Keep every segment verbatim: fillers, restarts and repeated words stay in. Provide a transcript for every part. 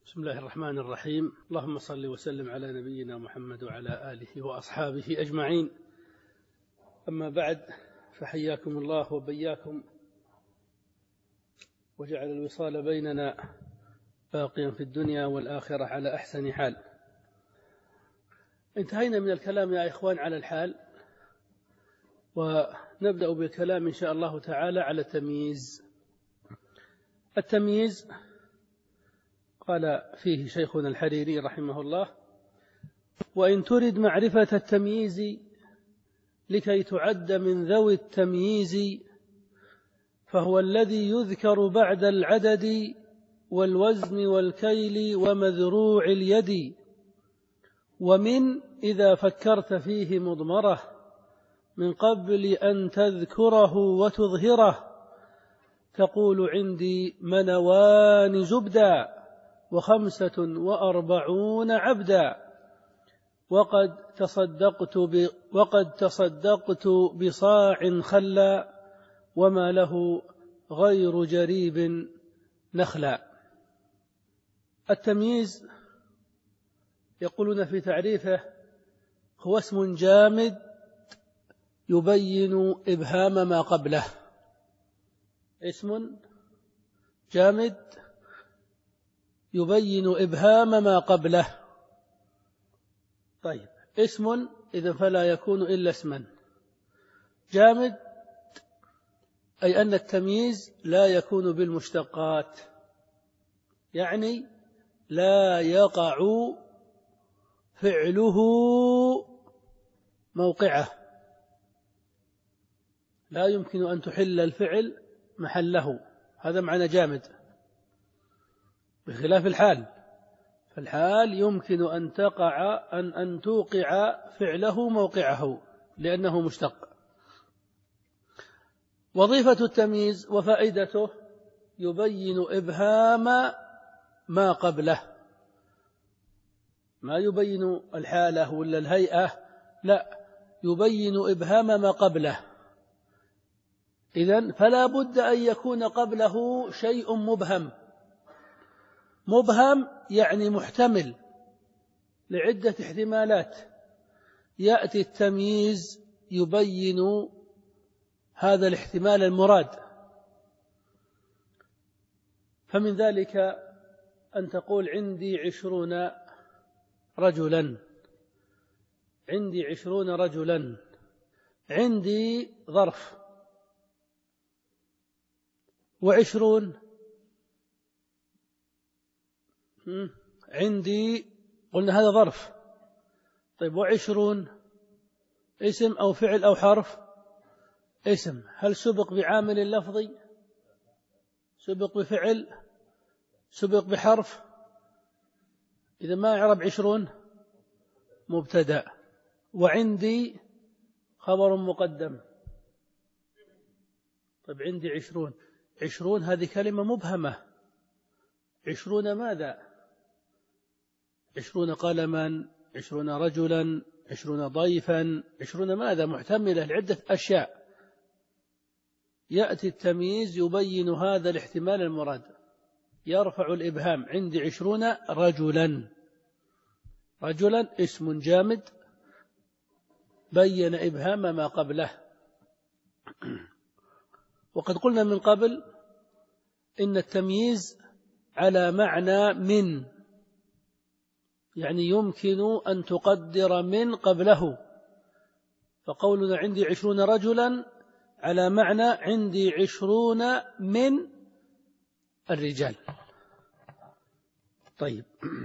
بسم الله الرحمن الرحيم. اللهم صل وسلم على نبينا محمد وعلى آله وأصحابه أجمعين. أما بعد، فحياكم الله وبياكم وجعل الوصال بيننا باقيا في الدنيا والآخرة على أحسن حال. انتهينا من الكلام يا إخوان على الحال، ونبدأ بالكلام إن شاء الله تعالى على التمييز. التمييز قال فيه شيخنا الحريري رحمه الله: وإن ترد معرفة التمييز لكي تعد من ذوي التمييز، فهو الذي يذكر بعد العدد والوزن والكيل ومذروع اليد. ومن إذا فكرت فيه مضمرة من قبل أن تذكره وتظهره، تقول عندي منوان زبدا وخمسة وأربعون عبدا، وقد تصدقت ب... وقد تصدقت بصاع خلا، وما له غير جريب نخلا. التمييز يقولون في تعريفه هو اسم جامد يبين إبهام ما قبله. اسم جامد يبين إبهام ما قبله. طيب، اسم إذن فلا يكون إلا اسما جامد، أي أن التمييز لا يكون بالمشتقات، يعني لا يقع فعله موقعه، لا يمكن أن تحل الفعل محله. هذا معنى جامد، بخلاف الحال. فالحال يمكن أن تقع أن أن توقع فعله موقعه لأنه مشتق. وظيفة التمييز وفائدته يبين إبهام ما قبله، ما يبين الحالة ولا الهيئة، لا، يبين إبهام ما قبله. إذن فلا بد أن يكون قبله شيء مبهم. مبهم يعني محتمل لعدة احتمالات، يأتي التمييز يبين هذا الاحتمال المراد. فمن ذلك أن تقول عندي عشرون رجلا، عندي عشرون رجلا، عندي ظرف، وعشرون عندي، قلنا هذا ظرف. طيب، وعشرون اسم أو فعل أو حرف؟ اسم. هل سبق بعامل لفظي؟ سبق بفعل؟ سبق بحرف؟ إذا ما يعرب عشرون مبتدأ، وعندي خبر مقدم. طيب، عندي عشرون، عشرون هذه كلمة مبهمة. عشرون ماذا؟ عشرون قلما، عشرون رجلا، عشرون ضيفا، عشرون ماذا؟ محتملة لعدة أشياء. يأتي التمييز يبين هذا الاحتمال المراد، يرفع الإبهام. عندي عشرون رجلا، رجلا اسم جامد بين إبهام ما قبله. وقد قلنا من قبل إن التمييز على معنى من، يعني يمكن أن تقدر من قبله. فقولنا عندي عشرون رجلا على معنى عندي عشرون من الرجال. طيب،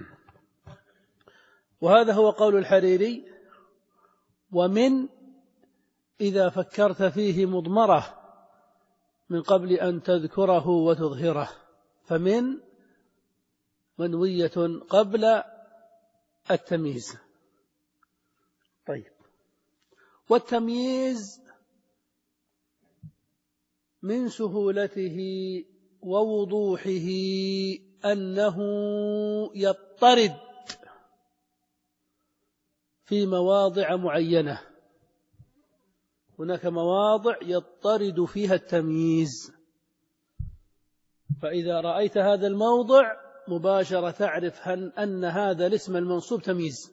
وهذا هو قول الحريري: ومن إذا فكرت فيه مضمرة من قبل أن تذكره وتظهره. فمن منوية قبل التمييز. طيب، والتمييز من سهولته ووضوحه أنه يضطرد في مواضع معينة. هناك مواضع يضطرد فيها التمييز، فإذا رأيت هذا الموضع مباشرة تعرف أن هذا الاسم المنصوب تمييز.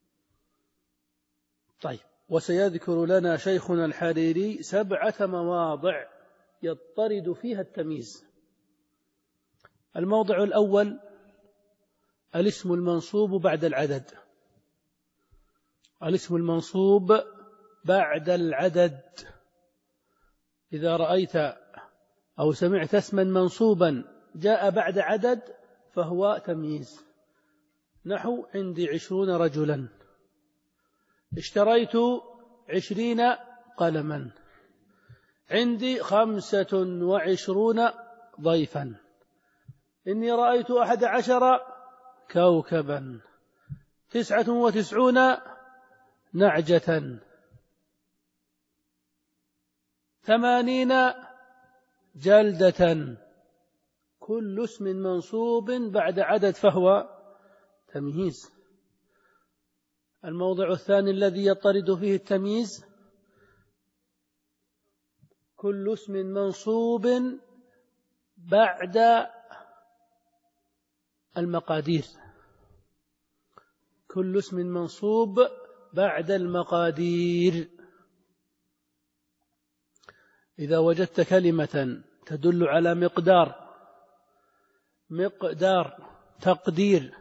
طيب، وسيذكر لنا شيخنا الحريري سبعة مواضع يضطرد فيها التمييز. الموضع الأول الاسم المنصوب بعد العدد. الاسم المنصوب بعد العدد، إذا رأيت أو سمعت اسما منصوبا جاء بعد عدد فهو تمييز. نحو عندي عشرون رجلا، اشتريت عشرين قلما، عندي خمسة وعشرون ضيفا، إني رأيت أحد عشر كوكبا، تسعة وتسعون نعجة، ثمانين جلدة. كل اسم منصوب بعد عدد فهو تمييز. الموضع الثاني الذي يضطرد فيه التمييز كل اسم منصوب بعد المقادير. كل اسم منصوب بعد المقادير. إذا وجدت كلمة تدل على مقدار، مقدار تقدير،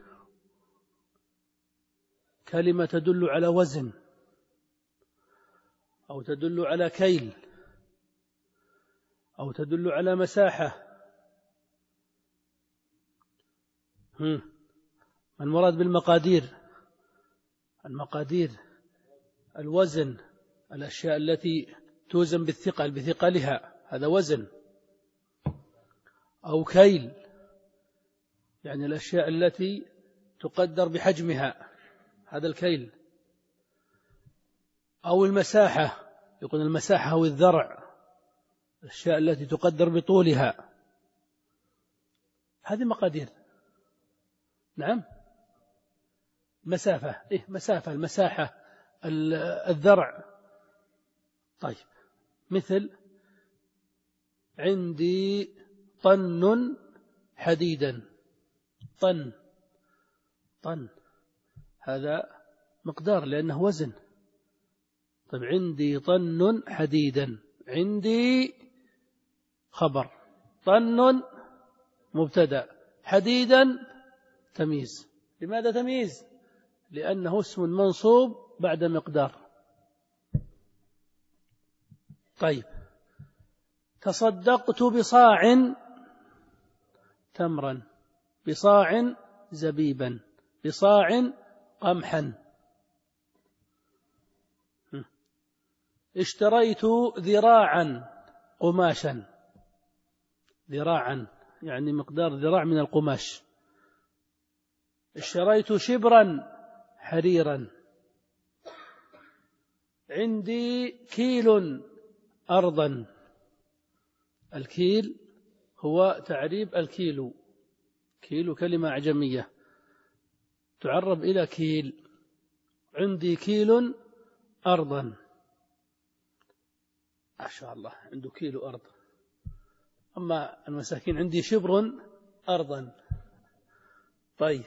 كلمة تدل على وزن، أو تدل على كيل، أو تدل على مساحة، ما المراد بالمقادير؟ المقادير الوزن، الأشياء التي توزن بالثقل بثقلها، هذا وزن. أو كيل، يعني الأشياء التي تقدر بحجمها، هذا الكيل. أو المساحة، يقول المساحة أو الذرع، الأشياء التي تقدر بطولها، هذه مقادير. نعم، مسافة، إيه مسافة، المساحة، الذرع. طيب، مثل عندي طن حديدا، طن، طن هذا مقدار لأنه وزن. طيب، عندي طن حديدا، عندي خبر، طن مبتدأ، حديدا تمييز. لماذا تمييز؟ لأنه اسم منصوب بعد مقدار. طيب، تصدقت بصاع تمرا، بصاع زبيبا، بصاع قمحا. اشتريت ذراعا قماشا، ذراعا يعني مقدار ذراع من القماش. اشتريت شبرا حريرا. عندي كيل أرضا. الكيل هو تعريب الكيلو، كيلو كلمة أعجمية تعرب إلى كيل. عندي كيل أرضا، ما شاء الله عنده كيلو أرض. أما المساكين عندي شبر أرضا. طيب،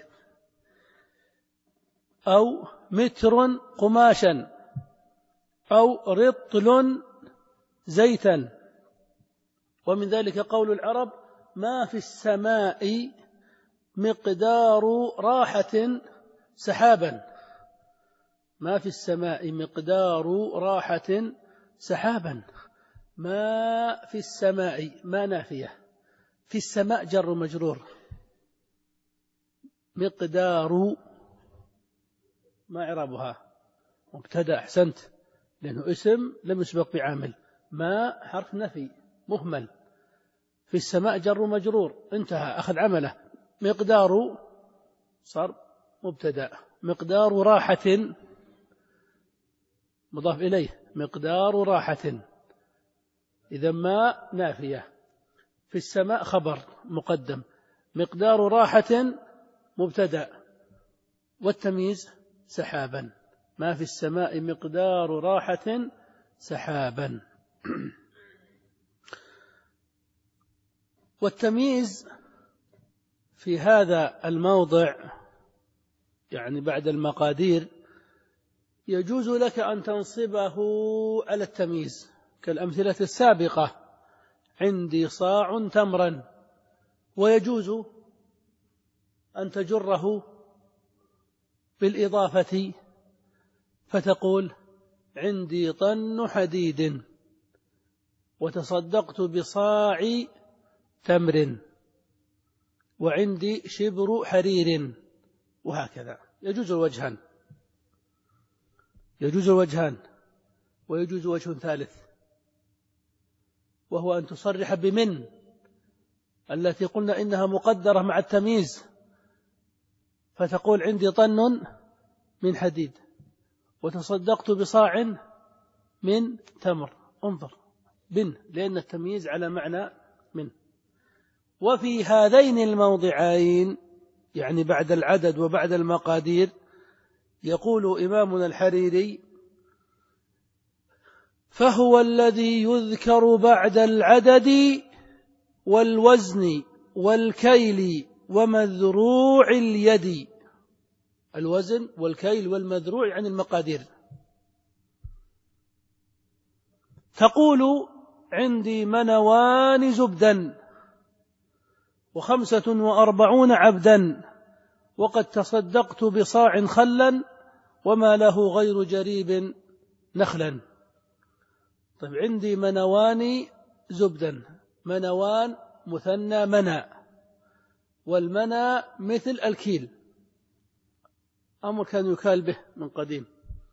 أو متر قماشا، أو رطل زيتا. ومن ذلك قول العرب: ما في السماء مقدار راحة سحابا. ما في السماء مقدار راحة سحابا. ما في السماء، ما نافية، في السماء جر مجرور. مقدار ما إعرابها؟ مبتدأ، أحسنت، لأنه اسم لم يسبق بعامل. ما حرف نفي مهمل. في السماء جر مجرور، انتهى، أخذ عمله. مقدار صار مبتدأ. مقدار راحة مضاف إليه، مقدار راحة، إذا ما نافية. في السماء خبر مقدم، مقدار راحة مبتدأ، والتمييز سحابا. ما في السماء مقدار راحة سحابا. والتمييز في هذا الموضع يعني بعد المقادير يجوز لك أن تنصبه على التمييز كالأمثلة السابقة: عندي صاع تمرا، ويجوز أن تجره بالإضافة فتقول: عندي طن حديد وتصدقت بصاع تمر وعندي شبر حرير، وهكذا. يجوز الوجهان يجوز الوجهان ويجوز وجه ثالث، وهو أن تصرح بمن التي قلنا إنها مقدرة مع التمييز، فتقول: عندي طن من حديد وتصدقت بصاع من تمر. انظر بن، لأن التمييز على معنى من. وفي هذين الموضعين يعني بعد العدد وبعد المقادير يقول إمامنا الحريري: فهو الذي يذكر بعد العدد والوزن والكيل ومذروع اليد. الوزن والكيل والمذروع يعني المقادير. تقول: عندي منوان زبدا وخمسة وأربعون عبدا وقد تصدقت بصاع خلا وما له غير جريب نخلا. طيب، عندي منوان زبدا. منوان مثنى منى، والمنى مثل الكيل، أمر كان يكال به من قديم.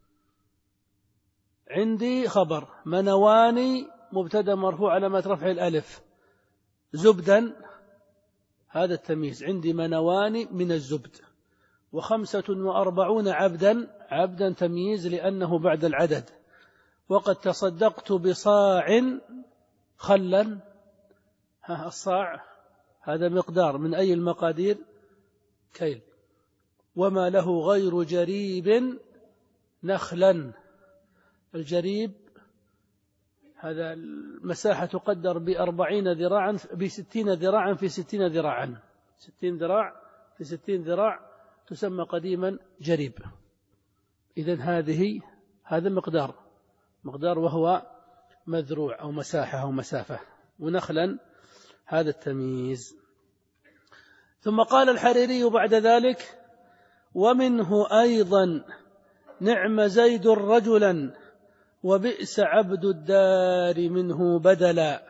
عندي خبر منوان مبتدأ مرفوع علامة رفع الألف، زبدا هذا التمييز. عندي منوان من الزبد، وخمسة وأربعون عبدا، عبدا تمييز لأنه بعد العدد. وقد تصدقت بصاع خلا، ها الصاع هذا مقدار من أي المقادير؟ كيل. وما له غير جريب نخلا. الجريب هذا المساحة تقدر بأربعين ذراعا بستين ذراعا في ستين ذراعا، ستين ذراع في ستين ذراع تسمى قديما جريب. إذن هذه هذا مقدار مقدار وهو مذروع أو مساحة أو مسافة. ونخلا هذا التمييز. ثم قال الحريري بعد ذلك: ومنه أيضا نعم زيد رجلا وبئس عبد الدار منه بدلا،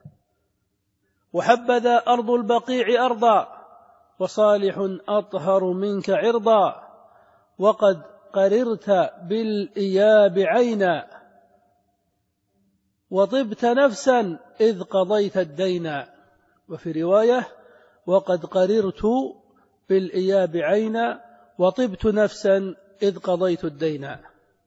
وحبذا أرض البقيع أرضا وصالح أطهر منك عرضا، وقد قررت بالإياب عينا وطبت نفسا إذ قضيت الدين. وفي رواية: وقد قررت بالإياب عينا وطبت نفسا إذ قضيت الدين.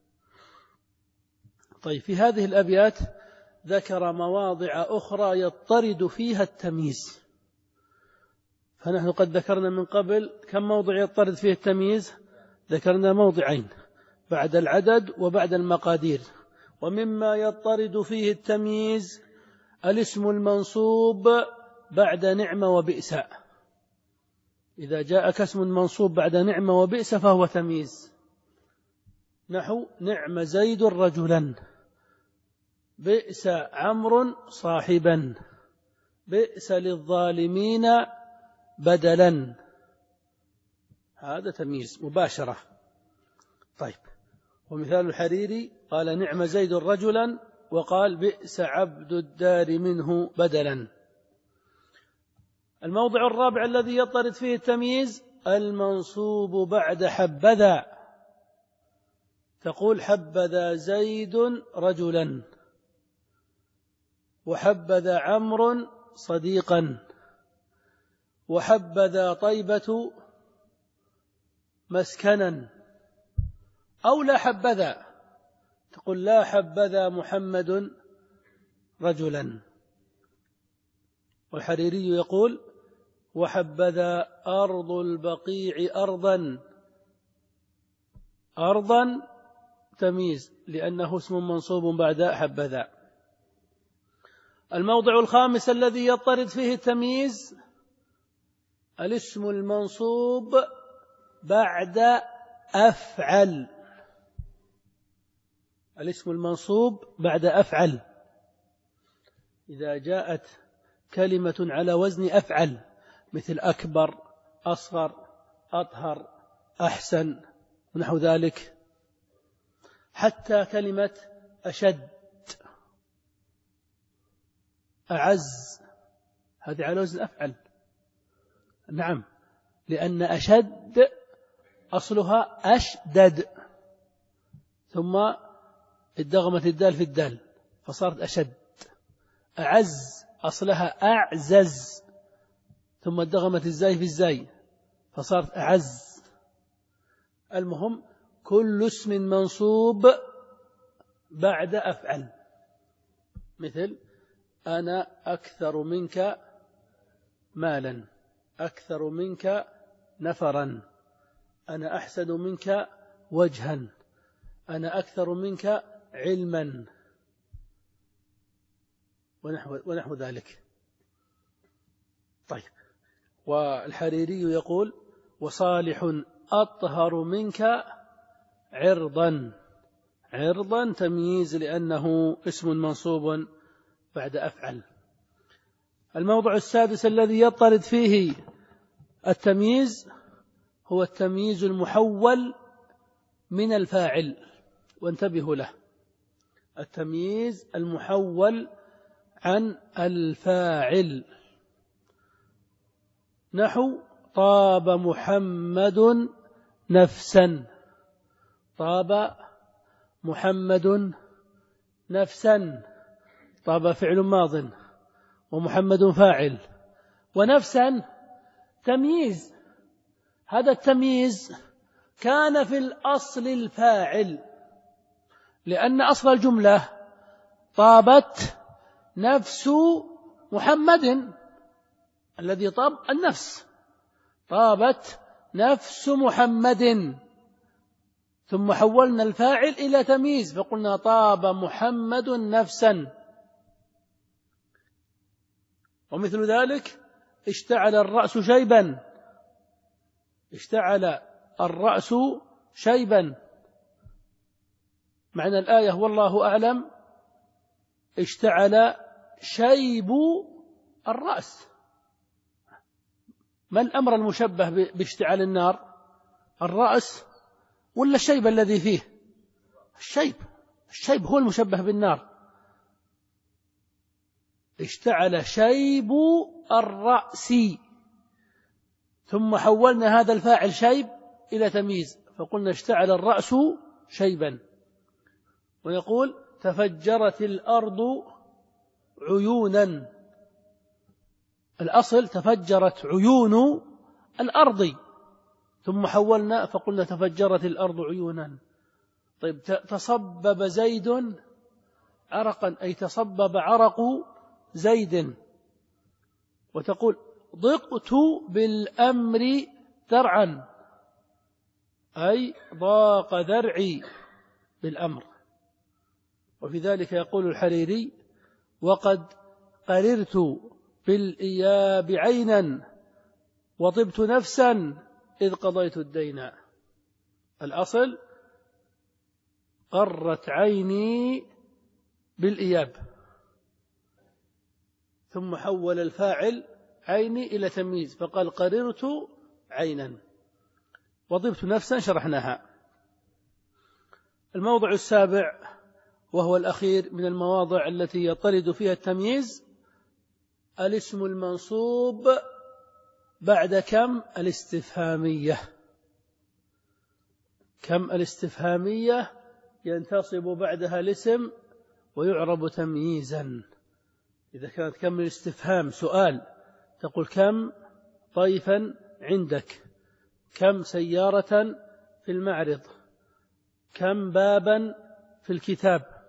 طيب، في هذه الأبيات ذكر مواضع أخرى يضطرد فيها التمييز. فنحن قد ذكرنا من قبل كم موضع يضطرد فيه التمييز؟ ذكرنا موضعين بعد العدد وبعد المقادير. ومما يضطرد فيه التمييز الاسم المنصوب بعد نعمة وبئس. إذا جاءك اسم منصوب بعد نعمة وبئس فهو تمييز، نحو: نعم زيد رجلا، بئس عمرو صاحبا، بئس للظالمين بدلا. هذا تمييز مباشرة. طيب، ومثال الحريري قال: نعم زيد رجلا، وقال: بئس عبد الدار منه بدلا. الموضع الرابع الذي يضطرد فيه التمييز المنصوب بعد حبذا. تقول: حبذا زيد رجلا، وحبذا عمرو صديقا، وحبذا طيبة مسكنا. أو لا حبذا، تقول: لا حبذا محمد رجلا. والحريري يقول: وحبذا أرض البقيع أرضا. أرضا تمييز لأنه اسم منصوب بعد حبذا. الموضع الخامس الذي يضطرد فيه التمييز الاسم المنصوب بعد أفعل. الاسم المنصوب بعد أفعل إذا جاءت كلمة على وزن أفعل مثل أكبر، أصغر، أطهر، أحسن ونحو ذلك، حتى كلمة أشد، أعز، هذه على وزن أفعل. نعم، لأن أشد أصلها أشدد، ثم ادغمت الدال في الدال فصارت أشد. أعز أصلها أعزز، ثم ادغمت الزاي في الزاي فصارت أعز. المهم كل اسم منصوب بعد أفعل، مثل أنا أكثر منك مالا، أكثر منك نفرا، أنا أحسن منك وجها، أنا أكثر منك علما، ونحو, ونحو ذلك. طيب، والحريري يقول وصالح أطهر منك عرضا. عرضا تمييز لأنه اسم منصوب بعد أفعل. الموضع السادس الذي يطرد فيه التمييز هو التمييز المحول من الفاعل، وانتبهوا له، التمييز المحول عن الفاعل، نحو طاب محمد نفسا. طاب محمد نفسا، طاب فعل ماض ومحمد فاعل، ونفسا تمييز. هذا التمييز كان في الأصل الفاعل، لأن أصل الجملة طابت نفس محمد، الذي طاب النفس، طابت نفس محمد، ثم حولنا الفاعل إلى تمييز فقلنا طاب محمد نفسا. ومثل ذلك اشتعل الرأس شيبا، اشتعل الرأس شيبا، معنى الآية والله أعلم اشتعل شيب الرأس. ما الأمر المشبه باشتعال النار؟ الرأس ولا الشيب الذي فيه؟ الشيب، الشيب هو المشبه بالنار. اشتعل شيب الرأس، ثم حولنا هذا الفاعل شيب إلى تمييز فقلنا اشتعل الرأس شيبا. ويقول تفجرت الأرض عيونا، الأصل تفجرت عيون الأرض، ثم حولنا فقلنا تفجرت الأرض عيونا. طيب، تصبب زيد عرقا، أي تصبب عرق زيد. وتقول ضقت بالأمر ذرعا، أي ضاق ذرعي بالأمر. وفي ذلك يقول الحريري وقد قررت بالإياب عينا وطبت نفسا إذ قضيت الدين. الأصل قرت عيني بالإياب، ثم حول الفاعل عيني إلى تمييز فقال قررت عينا وطبت نفسا، شرحناها. الموضع السابع وهو الأخير من المواضع التي يطرد فيها التمييز الاسم المنصوب بعد كم الاستفهامية. كم الاستفهامية ينتصب بعدها الاسم ويعرب تمييزا. إذا كانت كم الاستفهام سؤال تقول كم طيفا عندك، كم سيارة في المعرض، كم بابا في الكتاب.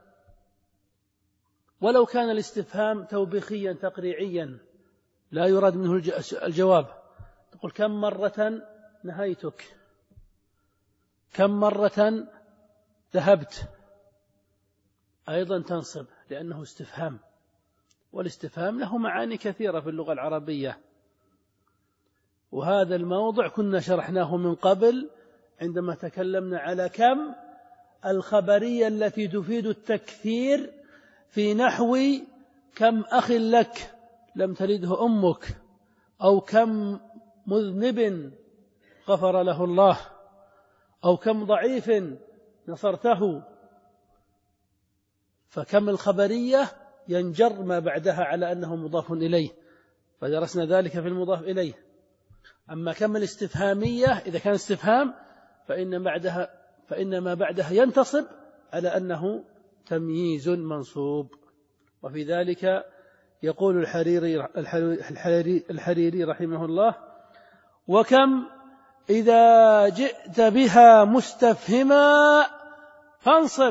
ولو كان الاستفهام توبيخيا تقريعيا لا يراد منه الجواب، تقول كم مرة نهيتك، كم مرة ذهبت، أيضا تنصب لأنه استفهام، والاستفهام له معاني كثيرة في اللغة العربية. وهذا الموضع كنا شرحناه من قبل عندما تكلمنا على كم الخبرية التي تفيد التكثير في نحو كم أخ لك لم تلده أمك، أو كم مذنب غفر له الله، أو كم ضعيف نصرته. فكم الخبرية ينجر ما بعدها على أنه مضاف إليه، فدرسنا ذلك في المضاف إليه. أما كم الاستفهامية إذا كان استفهام فإن بعدها فإن ما بعدها ينتصب على أنه تمييز منصوب. وفي ذلك يقول الحريري, الحريري, الحريري رحمه الله: وكم إذا جئت بها مستفهما فانصب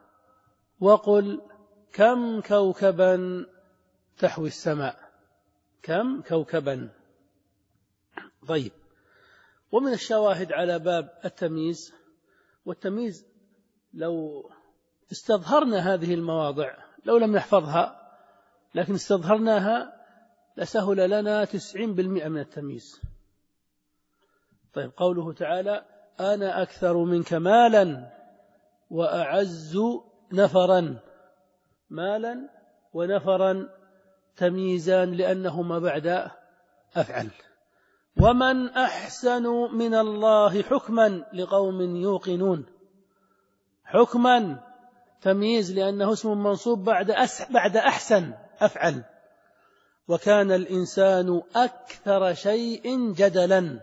وقل كم كوكبا تحوي السماء. كم كوكبا. طيب، ومن الشواهد على باب التمييز، والتمييز لو استظهرنا هذه المواضع لو لم نحفظها لكن استظهرناها لسهل لنا تسعين بالمئة من التمييز. طيب، قوله تعالى: أنا أكثر منك مالا وأعز نفرا. مالا ونفرا تمييزان لأنهما بعد أفعل. ومن أحسن من الله حكما لقوم يوقنون. حكما تمييز لأنه اسم منصوب بعد بعد أحسن أفعل. وكان الإنسان أكثر شيء جدلا.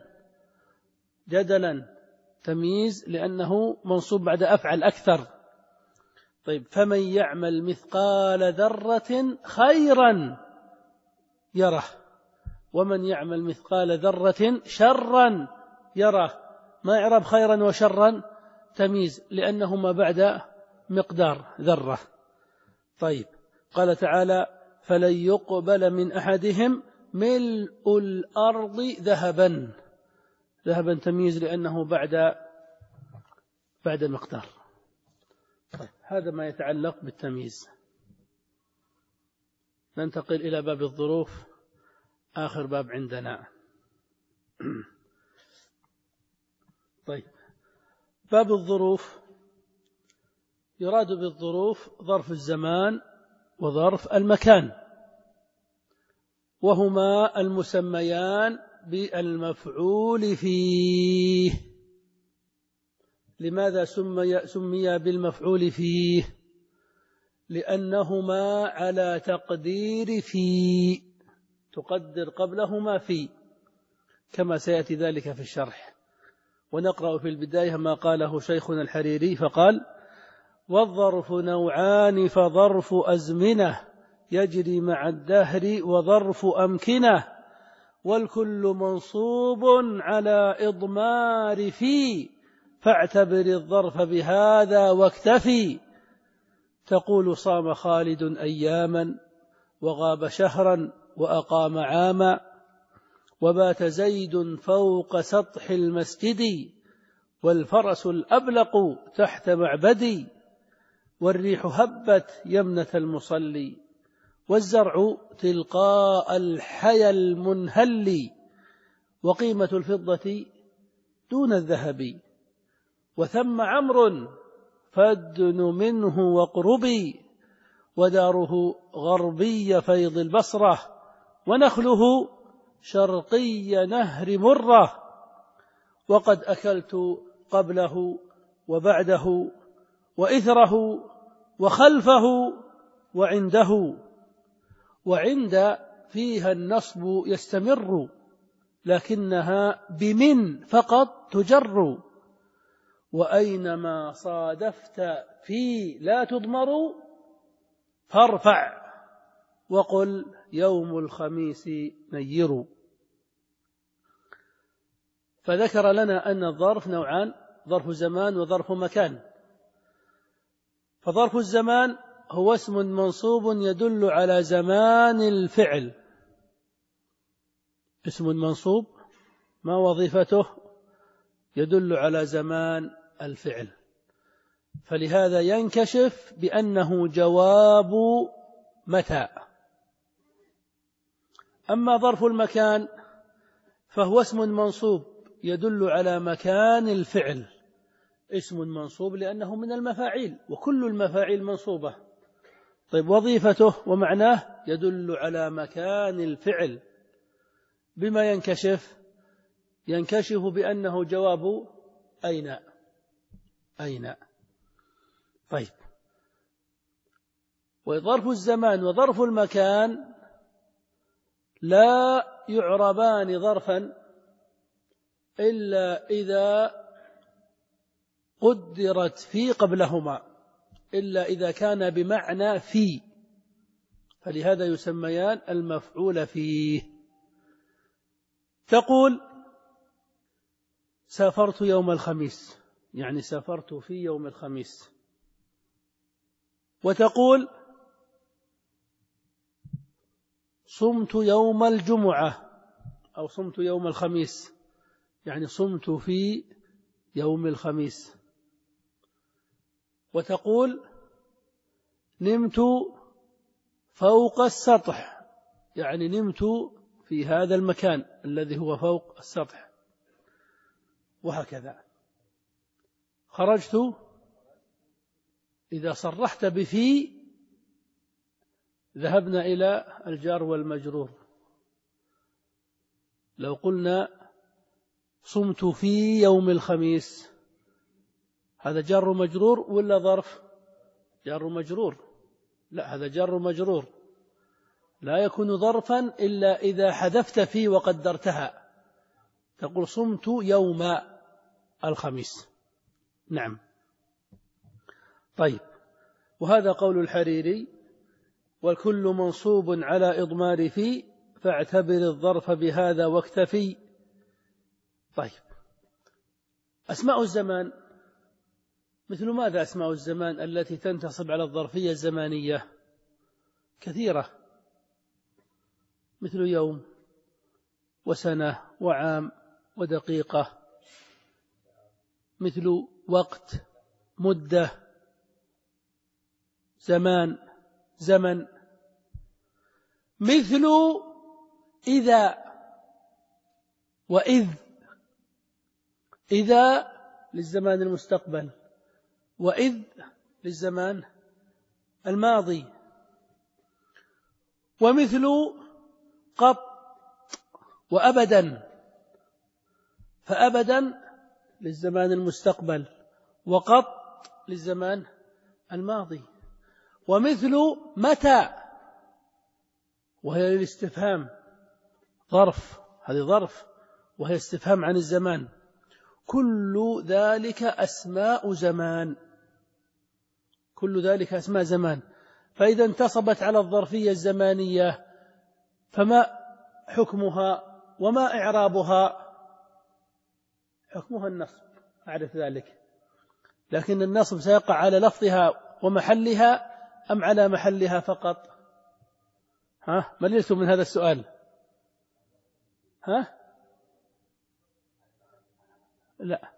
جدلا تمييز لأنه منصوب بعد أفعل أكثر. طيب، فمن يعمل مثقال ذرة خيرا يره، ومن يعمل مثقال ذرة شرا يره. ما يعرب خيرا وشرا؟ تمييز لأنهما بعد مقدار ذرة. طيب، قال تعالى: فلن يقبل من أحدهم ملء الأرض ذهبا. ذهبا تمييز لأنه بعد بعد مقدار. طيب، هذا ما يتعلق بالتمييز. ننتقل إلى باب الظروف، آخر باب عندنا. طيب، باب الظروف يراد بالظروف ظرف الزمان وظرف المكان، وهما المسميان بالمفعول فيه. لماذا سمي, سمي بالمفعول فيه؟ لأنهما على تقدير في، تقدر قبلهما في، كما سيأتي ذلك في الشرح. ونقرأ في البداية ما قاله شيخنا الحريري فقال: والظرف نوعان فظرف أزمنة يجري مع الدهر وظرف أمكنة، والكل منصوب على إضمار في، فاعتبر الظرف بهذا واكتفي. تقول: صام خالد أياما وغاب شهرا وأقام عاما، وبات زيد فوق سطح المسجد، والفرس الأبلق تحت معبدي، والريح هبت يمنة المصلي، والزرع تلقاء الحيى المنهل، وقيمة الفضة دون الذهب، وثم عمرو فادن منه واقربي، وداره غربي فيض البصرة، ونخله شرقي نهر مرة، وقد أكلت قبله وبعده وإثره وخلفه وعنده. وعند فيها النصب يستمر، لكنها بمن فقط تجر. وأينما صادفت في لا تضمر، فارفع وقل يوم الخميس نير. فذكر لنا أن الظرف نوعان: ظرف زمان وظرف مكان. فظرف الزمان هو اسم منصوب يدل على زمان الفعل. اسم منصوب ما وظيفته؟ يدل على زمان الفعل، فلهذا ينكشف بأنه جواب متى. أما ظرف المكان فهو اسم منصوب يدل على مكان الفعل، اسم منصوب لأنه من المفاعيل، وكل المفاعيل منصوبة. طيب وظيفته ومعناه يدل على مكان الفعل، بما ينكشف ينكشف بأنه جواب أين أين. طيب وظرف الزمان وظرف المكان لا يعربان ظرفا إلا إذا قدرت في قبلهما، إلا إذا كان بمعنى في، فلهذا يسميان المفعول فيه. تقول سافرت يوم الخميس، يعني سافرت في يوم الخميس. وتقول صمت يوم الجمعة أو صمت يوم الخميس، يعني صمت في يوم الخميس. وتقول نمت فوق السطح، يعني نمت في هذا المكان الذي هو فوق السطح. وهكذا خرجت، إذا صرحت بفي ذهبنا إلى الجار والمجرور. لو قلنا صمت في يوم الخميس، هذا جار مجرور ولا ظرف؟ جار مجرور. لا، هذا جار مجرور، لا يكون ظرفا إلا إذا حذفت في وقدرتها، تقول صمت يوم الخميس. نعم. طيب وهذا قول الحريري: والكل منصوب على إضمار في، فاعتبر الظرف بهذا واكتفي. طيب أسماء الزمان، مثل ماذا أسماء الزمان التي تنتصب على الظرفية الزمانية؟ كثيرة، مثل يوم وسنة وعام ودقيقة، مثل وقت، مدة، زمان، زمن. مثل إذا وإذ، إذا للزمان المستقبل، وإذ للزمان الماضي. ومثل قط وأبدا، فأبدا للزمان المستقبل، وقط للزمان الماضي. ومثل متى، وهي للاستفهام، ظرف، هذه ظرف وهي استفهام عن الزمان. كل ذلك أسماء زمان، كل ذلك أسماء زمان. فإذا انتصبت على الظرفية الزمانية فما حكمها وما إعرابها؟ حكمها النصب، أعرف ذلك، لكن النصب سيقع على لفظها ومحلها أم على محلها فقط؟ ها، مللتم من هذا السؤال؟ ها لا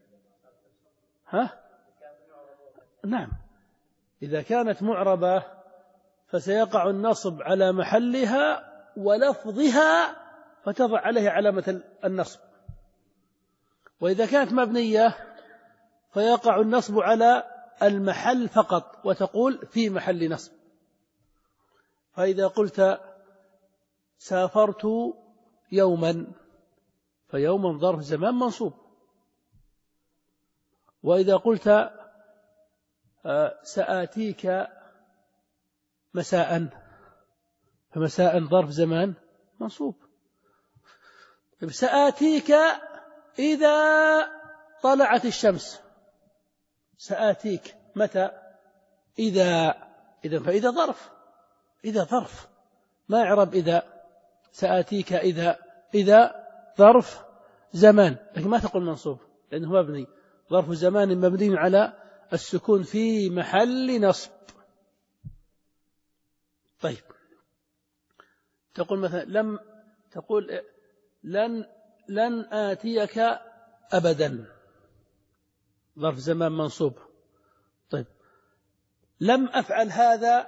ها نعم، إذا كانت معربة فسيقع النصب على محلها ولفظها فتضع عليه علامة النصب. وإذا كانت مبنية فيقع النصب على المحل فقط وتقول في محل نصب. فإذا قلت سافرت يوما فيوما ظرف زمان منصوب. وإذا قلت سآتيك مساء فمساء ظرف زمان منصوب. سآتيك إذا طلعت الشمس، سآتيك متى؟ إذا، إذا فإذا ظرف، إذا ظرف ما يعرب إذا. سآتيك إذا، إذا ظرف زمان، لكن ما تقول منصوب لأنه مبني، ظرف زمان مبني على السكون في محل نصب. طيب تقول مثلا لم، تقول لن لن آتيك أبدا، ظرف زمان منصوب. طيب لم أفعل هذا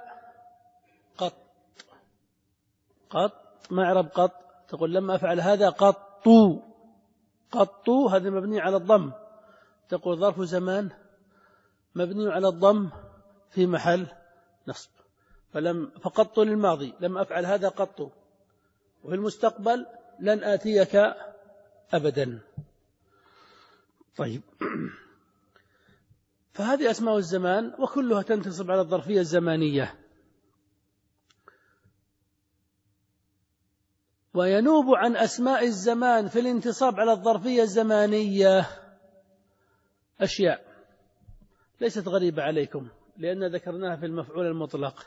قط، قط ما يعرب قط، تقول لم أفعل هذا قط. قط هذا مبني على الضم، تقول ظرف زمان مبني على الضم في محل نصب. فلم فقط للماضي لم أفعل هذا قط، وفي المستقبل لن آتيك أبدا. طيب، فهذه أسماء الزمان وكلها تنتصب على الظرفية الزمانية. وينوب عن أسماء الزمان في الانتصاب على الظرفية الزمانية أشياء ليست غريبة عليكم لأن ذكرناها في المفعول المطلق.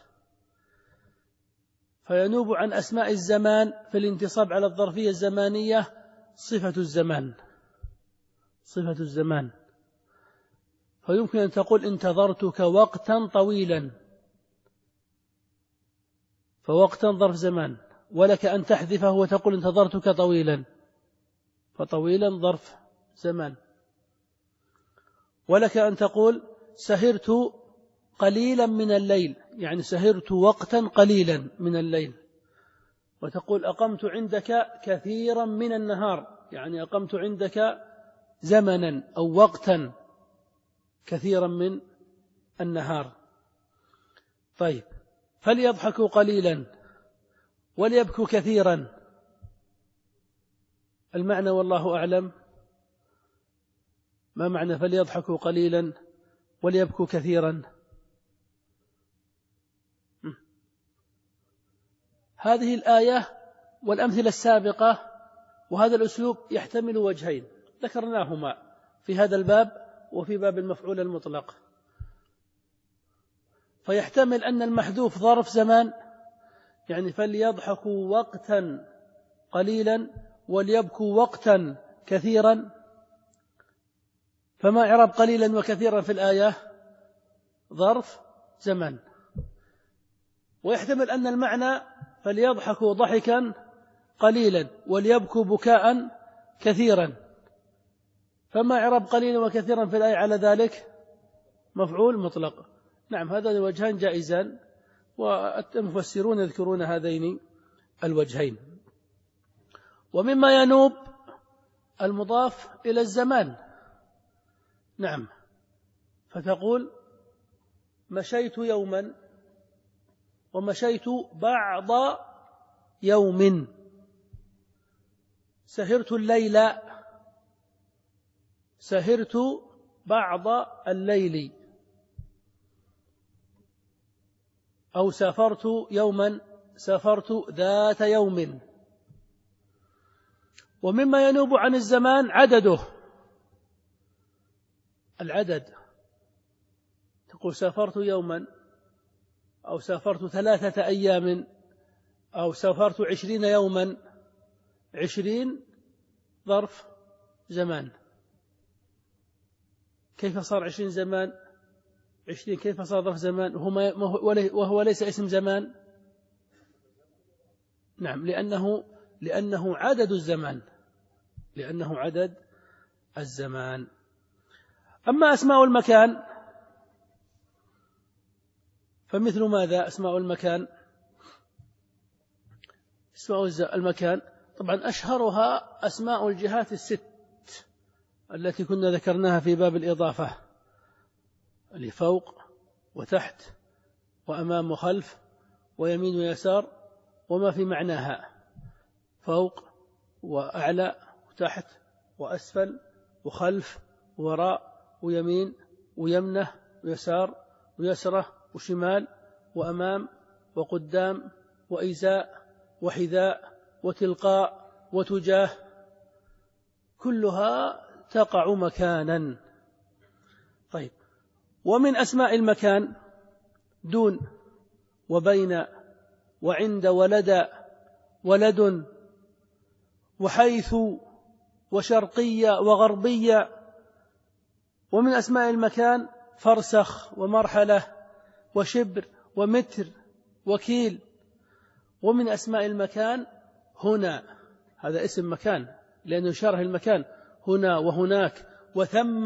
فينوب عن أسماء الزمان في الانتصاب على الظرفية الزمانية صفة الزمان، صفة الزمان. فيمكن أن تقول انتظرتك وقتا طويلا، فوقتا ظرف زمان، ولك أن تحذفه وتقول انتظرتك طويلا، فطويلا ظرف زمان. ولك أن تقول سهرت قليلا من الليل، يعني سهرت وقتا قليلا من الليل. وتقول أقمت عندك كثيرا من النهار، يعني أقمت عندك زمنا أو وقتا كثيرا من النهار. طيب، فليضحكوا قليلا وليبكوا كثيرا، المعنى والله أعلم. ما معنى فليضحكوا قليلا وليبكوا كثيرا؟ هذه الآية والأمثلة السابقة وهذا الأسلوب يحتمل وجهين ذكرناهما في هذا الباب وفي باب المفعول المطلق. فيحتمل أن المحذوف ظرف زمان، يعني فليضحكوا وقتا قليلا وليبكوا وقتا كثيرا، فما إعراب قليلا وكثيرا في الآية؟ ظرف زمان. ويحتمل أن المعنى فليضحكوا ضحكا قليلا وليبكوا بكاء كثيرا، فما إعراب قليلا وكثيرا في الآية على ذلك؟ مفعول مطلق. نعم، هذان الوجهان جائزان، والمفسرون يذكرون هذين الوجهين. ومما ينوب المضاف إلى الزمان. نعم، فتقول مشيت يوما ومشيت بعض يوم، سهرت الليل سهرت بعض الليل، أو سافرت يوما سافرت ذات يوم. ومما ينوب عن الزمان عدده، العدد، تقول سافرت يوما أو سافرت ثلاثة أيام أو سافرت عشرين يوما. عشرين ظرف زمان، كيف صار عشرين زمان؟ عشرين كيف صار ظرف زمان وهو ليس اسم زمان؟ نعم، لأنه لأنه عدد الزمان، لأنه عدد الزمان. أما أسماء المكان فمثل ماذا؟ أسماء المكان أسماء المكان طبعا أشهرها أسماء الجهات الست التي كنا ذكرناها في باب الإضافة، اللي فوق وتحت وأمام وخلف ويمين ويسار وما في معناها، فوق وأعلى وتحت وأسفل وخلف ووراء ويمين ويمنة ويسار ويسرة وشمال وأمام وقدام وإزاء وحذاء وتلقاء وتجاه، كلها تقع مكانا. طيب، ومن أسماء المكان دون وبين وعند ولد ولد وحيث وشرقية وغربية. ومن أسماء المكان فرسخ ومرحلة وشبر ومتر وكيل. ومن أسماء المكان هنا، هذا اسم مكان لأنه يشاره المكان، هنا وهناك وثم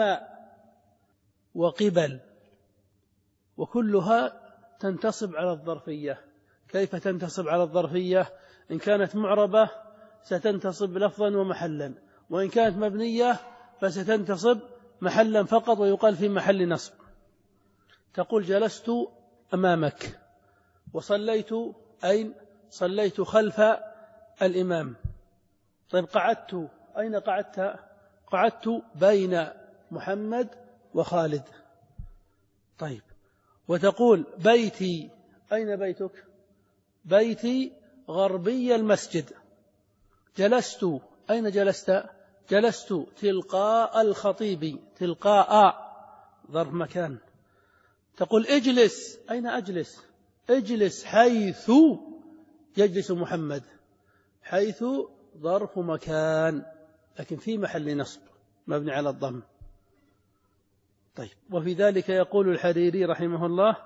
وقبل، وكلها تنتصب على الظرفية. كيف تنتصب على الظرفية؟ إن كانت معربة ستنتصب لفظا ومحلا، وإن كانت مبنية فستنتصب محلا فقط ويقال في محل نصب. تقول جلست أمامك، وصليت أين؟ صليت خلف الإمام. طيب قعدت، أين قعدت؟ قعدت بين محمد وخالد. طيب وتقول بيتي، أين بيتك؟ بيتي غربي المسجد. جلست، أين جلست؟ جلست تلقاء الخطيب، تلقاء ظرف مكان. تقول اجلس، أين أجلس؟ اجلس حيث يجلس محمد، حيث ظرف مكان لكن في محل نصب مبني على الضم. طيب وفي ذلك يقول الحريري رحمه الله: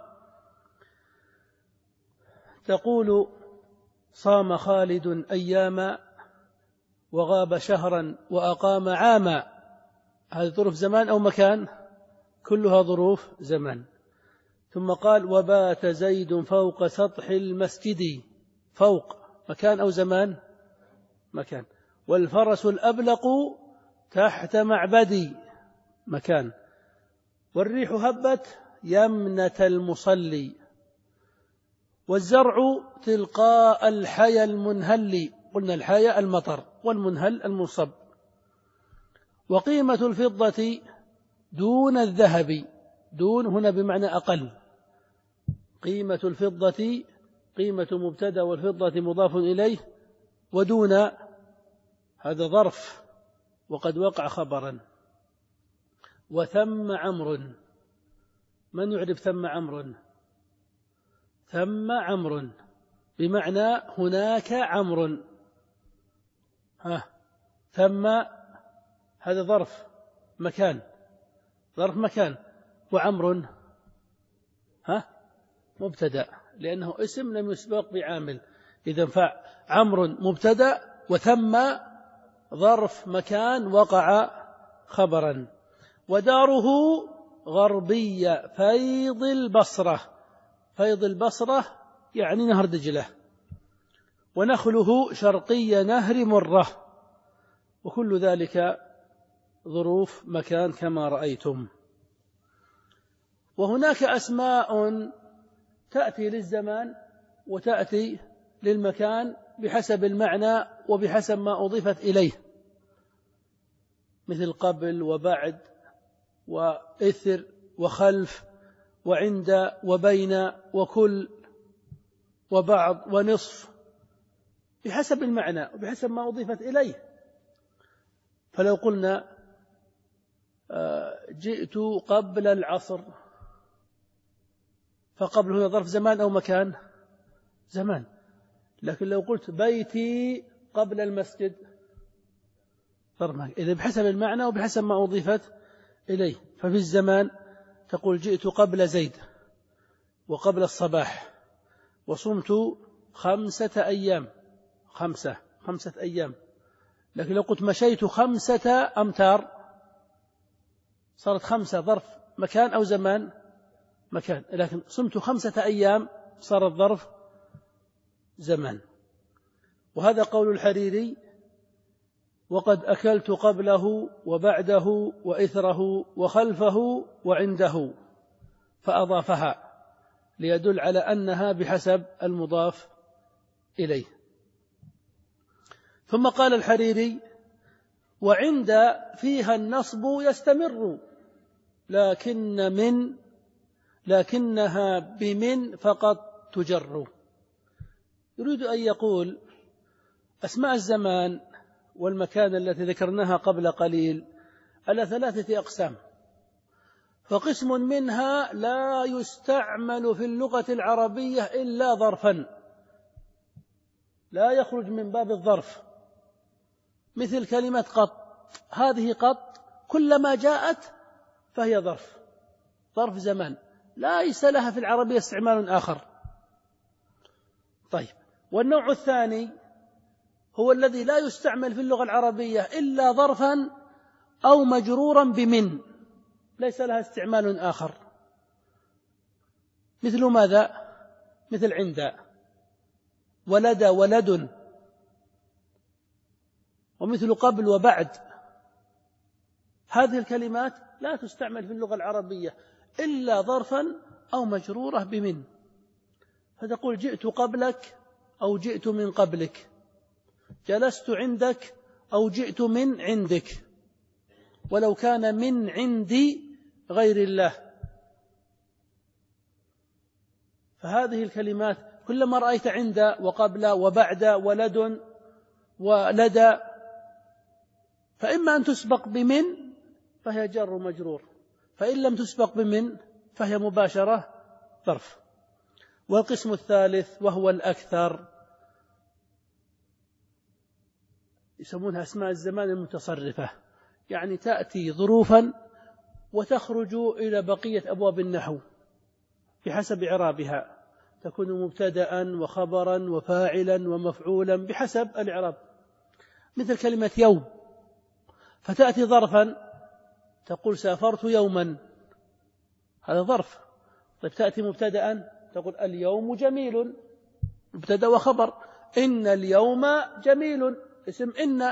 تقول صام خالد أياما وغاب شهرا وأقام عاما. هذه ظروف زمان أو مكان؟ كلها ظروف زمان. ثم قال: وبات زيد فوق سطح المسجد. فوق مكان أو زمان؟ مكان. والفرس الأبلق تحت معبدي، مكان. والريح هبت يمنة المصلي، والزرع تلقاء الحيا المنهل. قلنا الحيا المطر، والمنهل المنصب. وقيمة الفضة دون الذهب، دون هنا بمعنى أقل. قيمة الفضة قيمة مبتدأ والفضة مضاف إليه، ودون هذا ظرف وقد وقع خبرا. وثم عمرو، من يعرف ثم عمرو؟ ثم عمرو بمعنى هناك عمرو. ها ثم هذا ظرف مكان، ظرف مكان. وعمرو ها مبتدأ لأنه اسم لم يسبق بعامل. إذا فعمرو مبتدأ وثم ظرف مكان وقع خبرا. وداره غربية فيض البصرة، فيض البصرة يعني نهر دجلة. ونخله شرقي نهر مرة. وكل ذلك ظروف مكان كما رأيتم. وهناك أسماء تأتي للزمان وتأتي للمكان بحسب المعنى وبحسب ما أضيفت إليه، مثل قبل وبعد وإثر وخلف وعند وبين وكل وبعض ونصف، بحسب المعنى وبحسب ما أضيفت إليه. فلو قلنا جئت قبل العصر، فقبل هو ظرف زمان أو مكان؟ زمان. لكن لو قلت بيتي قبل المسجد ظرف مكان. إذا بحسب المعنى وبحسب ما أضيفت إليه. ففي الزمان تقول جئت قبل زيد وقبل الصباح وصمت خمسة أيام، خمسة خمسة أيام. لكن لو قلت مشيت خمسة أمتار صارت خمسة ظرف مكان أو زمان؟ مكان. لكن صمت خمسة أيام صار الظرف زمان. وهذا قول الحريري: وقد أكلت قبله وبعده وإثره وخلفه وعنده، فأضافها ليدل على أنها بحسب المضاف إليه. ثم قال الحريري: وعند فيها النصب يستمر، لكن من لكنها بمن فقط تجر. يريد أن يقول أسماء الزمان والمكان التي ذكرناها قبل قليل على ثلاثة أقسام. فقسم منها لا يستعمل في اللغة العربية إلا ظرفا، لا يخرج من باب الظرف، مثل كلمة قط. هذه قط كلما جاءت فهي ظرف، ظرف زمان، ليس لها في العربية استعمال آخر. طيب، والنوع الثاني هو الذي لا يستعمل في اللغة العربية إلا ظرفا أو مجرورا بمن، ليس لها استعمال آخر. مثل ماذا؟ مثل عند، ولد ولد، ومثل قبل وبعد. هذه الكلمات لا تستعمل في اللغة العربية إلا ظرفا أو مجرورة بمن، فتقول جئت قبلك أو جئت من قبلك، جلست عندك أو جئت من عندك، ولو كان من عندي غير الله. فهذه الكلمات كلما رأيت عند وقبل وبعد ولد ولدى، فإما أن تسبق بمن فهي جر مجرور، فإن لم تسبق بمن فهي مباشرة ظرف. والقسم الثالث وهو الأكثر يسمونها أسماء الزمان المتصرفة، يعني تأتي ظروفا وتخرج إلى بقية أبواب النحو بحسب إعرابها، تكون مبتدأ وخبرا وفاعلا ومفعولا بحسب الإعراب، مثل كلمة يوم، فتأتي ظرفا تقول سافرت يوما، هذا ظرف. طيب تأتي مبتدأ تقول اليوم جميل، مبتدأ وخبر. إن اليوم جميل، اسم إن.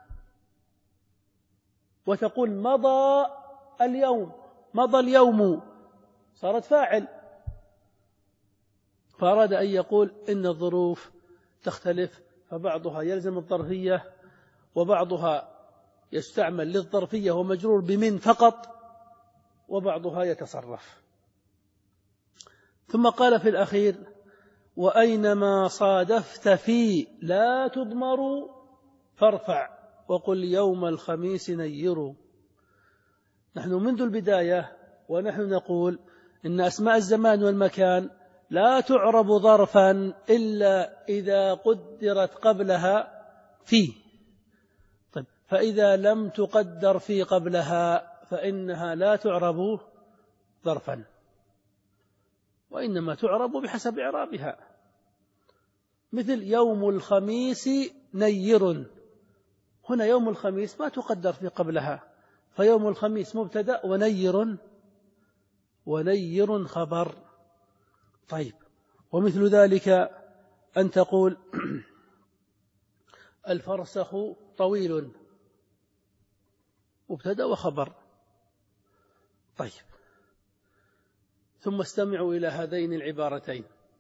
وتقول مضى اليوم، مضى اليوم، صارت فاعل. فأراد أن يقول إن الظروف تختلف، فبعضها يلزم الظرفية وبعضها يستعمل للظرفية ومجرور بمن فقط، وبعضها يتصرف. ثم قال في الأخير وأينما صادفت في لا تضمر فارفع وقل يوم الخميس نير. نحن منذ البداية ونحن نقول إن أسماء الزمان والمكان لا تعرب ظرفا إلا إذا قدرت قبلها في. طيب فإذا لم تقدر في قبلها فإنها لا تعرب ظرفا، وإنما تعرب بحسب إعرابها، مثل يوم الخميس نير. هنا يوم الخميس ما تقدر في قبلها، فيوم الخميس مبتدأ ونير ونير خبر. طيب ومثل ذلك أن تقول الفرسخ طويل، مبتدأ وخبر. طيب ثم استمعوا إلى هذين العبارتين،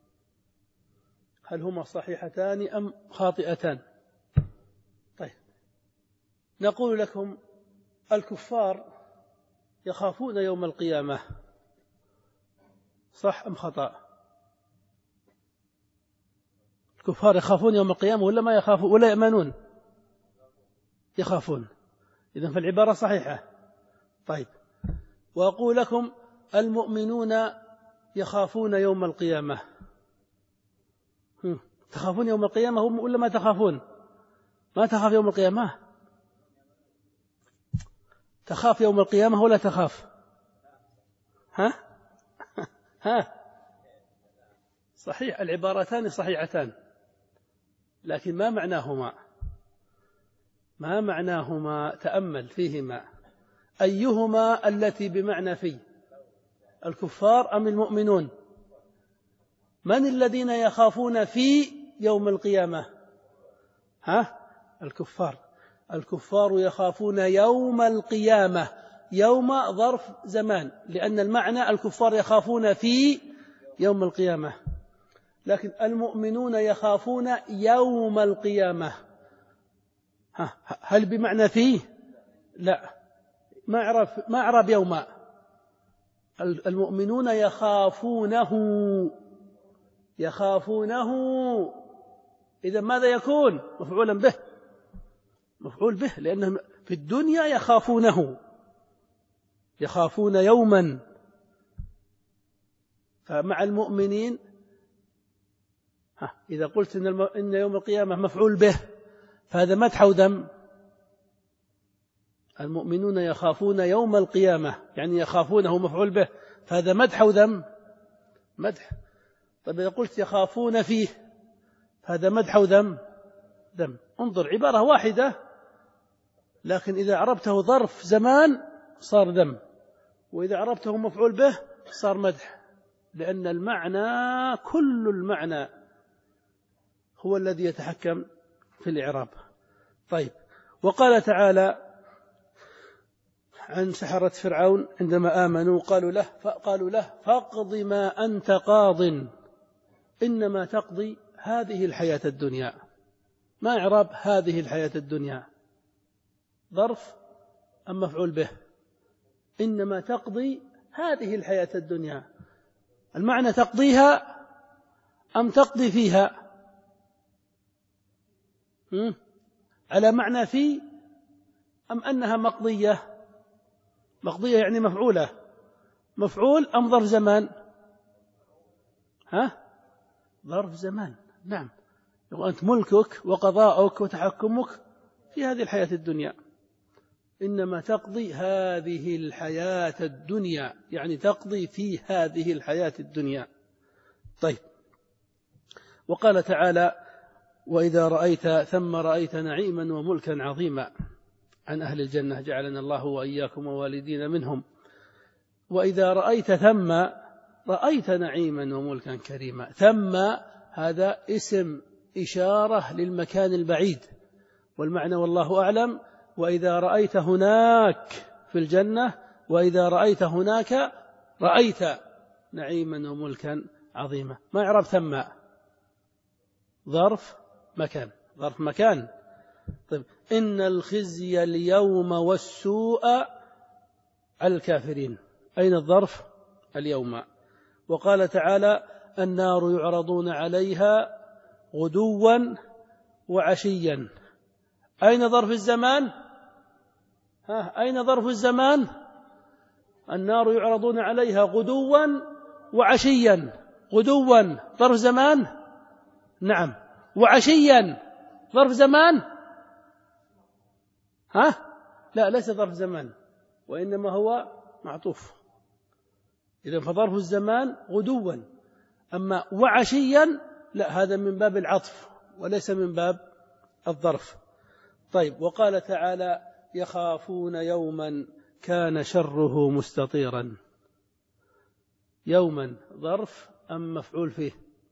هل هما صحيحتان أم خاطئتان؟ طيب نقول لكم الكفار يخافون يوم القيامة، صح أم خطأ؟ الكفار يخافون يوم القيامة ولا ما يخافون ولا يأمنون؟ يخافون، إذن فالعبارة صحيحة. طيب وأقول لكم المؤمنون يخافون يوم القيامة، تخافون يوم القيامة ولا ما تخافون؟ ما تخاف يوم القيامة؟ تخاف يوم القيامة ولا تخاف؟ ها ها صحيح، العبارتان صحيحتان، لكن ما معناهما؟ ما معناهما؟ تأمل فيهما، أيهما التي بمعنى في؟ الكفار أم المؤمنون؟ من الذين يخافون في يوم القيامة؟ ها الكفار. الكفار يخافون يوم القيامة، يوم ظرف زمان، لأن المعنى الكفار يخافون في يوم القيامة، لكن المؤمنون يخافون يوم القيامة. ها هل بمعنى فيه؟ لا، ما أعرف ما أعرف يوم. المؤمنون يخافونه، يخافونه، إذا ماذا يكون؟ مفعولا به، مفعول به، لأنهم في الدنيا يخافونه، يخافون يوما. فمع المؤمنين ها إذا قلت إن, إن يوم القيامة مفعول به فهذا مدح أو ذم؟ المؤمنون يخافون يوم القيامة يعني يخافونه مفعول به، فهذا مدح أو ذم؟ مدح. طيب إذا قلت يخافون فيه هذا مدح أو ذم؟ ذم. انظر، عبارة واحدة، لكن إذا عربته ظرف زمان صار ذم، وإذا عربته مفعول به صار مدح، لأن المعنى كل المعنى هو الذي يتحكم في الإعراب. طيب وقال تعالى عن سحرة فرعون عندما آمنوا قالوا له قالوا له فاقض ما أنت قاض إنما تقضي هذه الحياة الدنيا. ما إعراب هذه الحياة الدنيا؟ ظرف أم مفعول به؟ إنما تقضي هذه الحياة الدنيا، المعنى تقضيها أم تقضي فيها؟ على معنى في أم أنها مقضية؟ مقضية يعني مفعولة، مفعول أم ظرف زمان؟ ها؟ ظرف زمان. نعم، وأنت ملكك وقضاءك وتحكمك في هذه الحياة الدنيا. إنما تقضي هذه الحياة الدنيا، يعني تقضي في هذه الحياة الدنيا. طيب، وقال تعالى وإذا رأيت ثم رأيت نعيما وملكا عظيما، عن أهل الجنة جعلنا الله وإياكم ووالدين منهم. وإذا رأيت ثم رأيت نعيما وملكا كريما. ثم هذا اسم إشارة للمكان البعيد، والمعنى والله أعلم وإذا رأيت هناك في الجنة وإذا رأيت هناك رأيت نعيما وملكا عظيما. ما يعرف ثم؟ ظرف مكان، ظرف مكان. طيب، إن الخزي اليوم والسوء على الكافرين، أين الظرف؟ اليوم. وقال تعالى النار يعرضون عليها غدوا وعشيا، أين ظرف الزمان؟ ها، أين ظرف الزمان؟ النار يعرضون عليها غدوا وعشيا. غدوا ظرف زمان؟ نعم. وعشيا ظرف زمان؟ ها؟ لا، ليس ظرف زمان، وإنما هو معطوف. إذن فظرف الزمان غدوا، أما وعشيا لا، هذا من باب العطف وليس من باب الظرف. طيب، وقال تعالى يخافون يوما كان شره مستطيرا. يوما ظرف أم مفعول فيه؟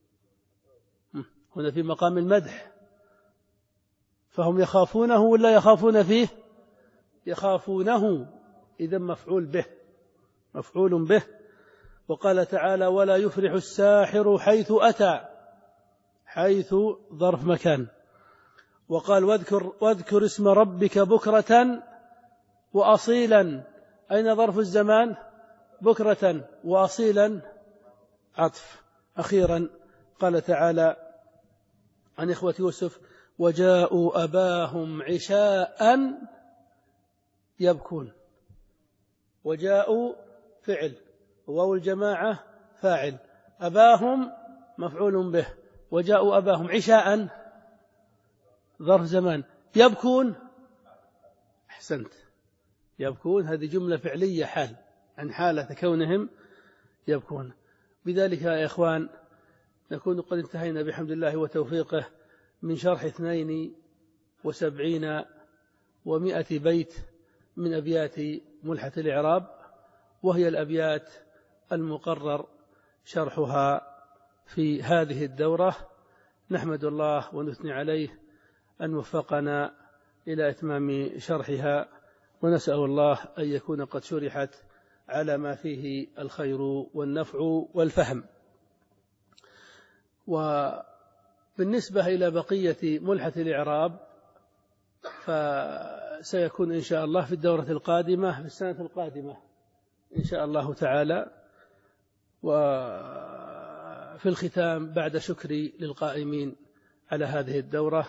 هنا في مقام المدح، فهم يخافونه ولا يخافون فيه؟ يخافونه، إذن مفعول به، مفعول به. وقال تعالى ولا يفلح الساحر حيث أتى، حيث ظرف مكان. وقال واذكر, واذكر اسم ربك بكرة وأصيلا، أين ظرف الزمان؟ بكرة، وأصيلا عطف. أخيرا قال تعالى عن إخوة يوسف وجاءوا أباهم عشاء يبكون. وجاءوا فعل، واو الجماعة فاعل، أباهم مفعول به، وجاءوا أباهم عشاء ظرف زمان. يبكون، أحسنت، يبكون هذه جملة فعلية حال عن حالة كونهم يبكون. بذلك يا إخوان نكون قد انتهينا بحمد الله وتوفيقه من شرح اثنين وسبعين ومائة بيت من أبيات ملحة الإعراب، وهي الأبيات المقرر شرحها في هذه الدورة. نحمد الله ونثني عليه أن وفقنا إلى إتمام شرحها، ونسأل الله أن يكون قد شرحت على ما فيه الخير والنفع والفهم. وبالنسبة إلى بقية ملحة الإعراب فسيكون إن شاء الله في الدورة القادمة في السنة القادمة إن شاء الله تعالى. وفي الختام بعد شكري للقائمين على هذه الدورة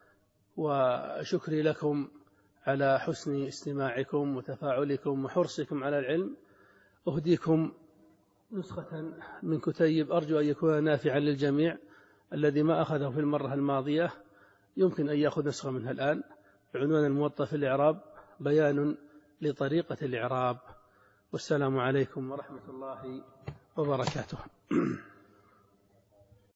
وشكري لكم على حسن استماعكم وتفاعلكم وحرصكم على العلم، أهديكم نسخة من كتيب أرجو أن يكون نافعا للجميع. الذي ما أخذه في المرة الماضية يمكن أن يأخذ نسخة منها الآن، بعنوان الموطأ في الإعراب، بيان لطريقة الإعراب. والسلام عليكم ورحمة الله وبركاته.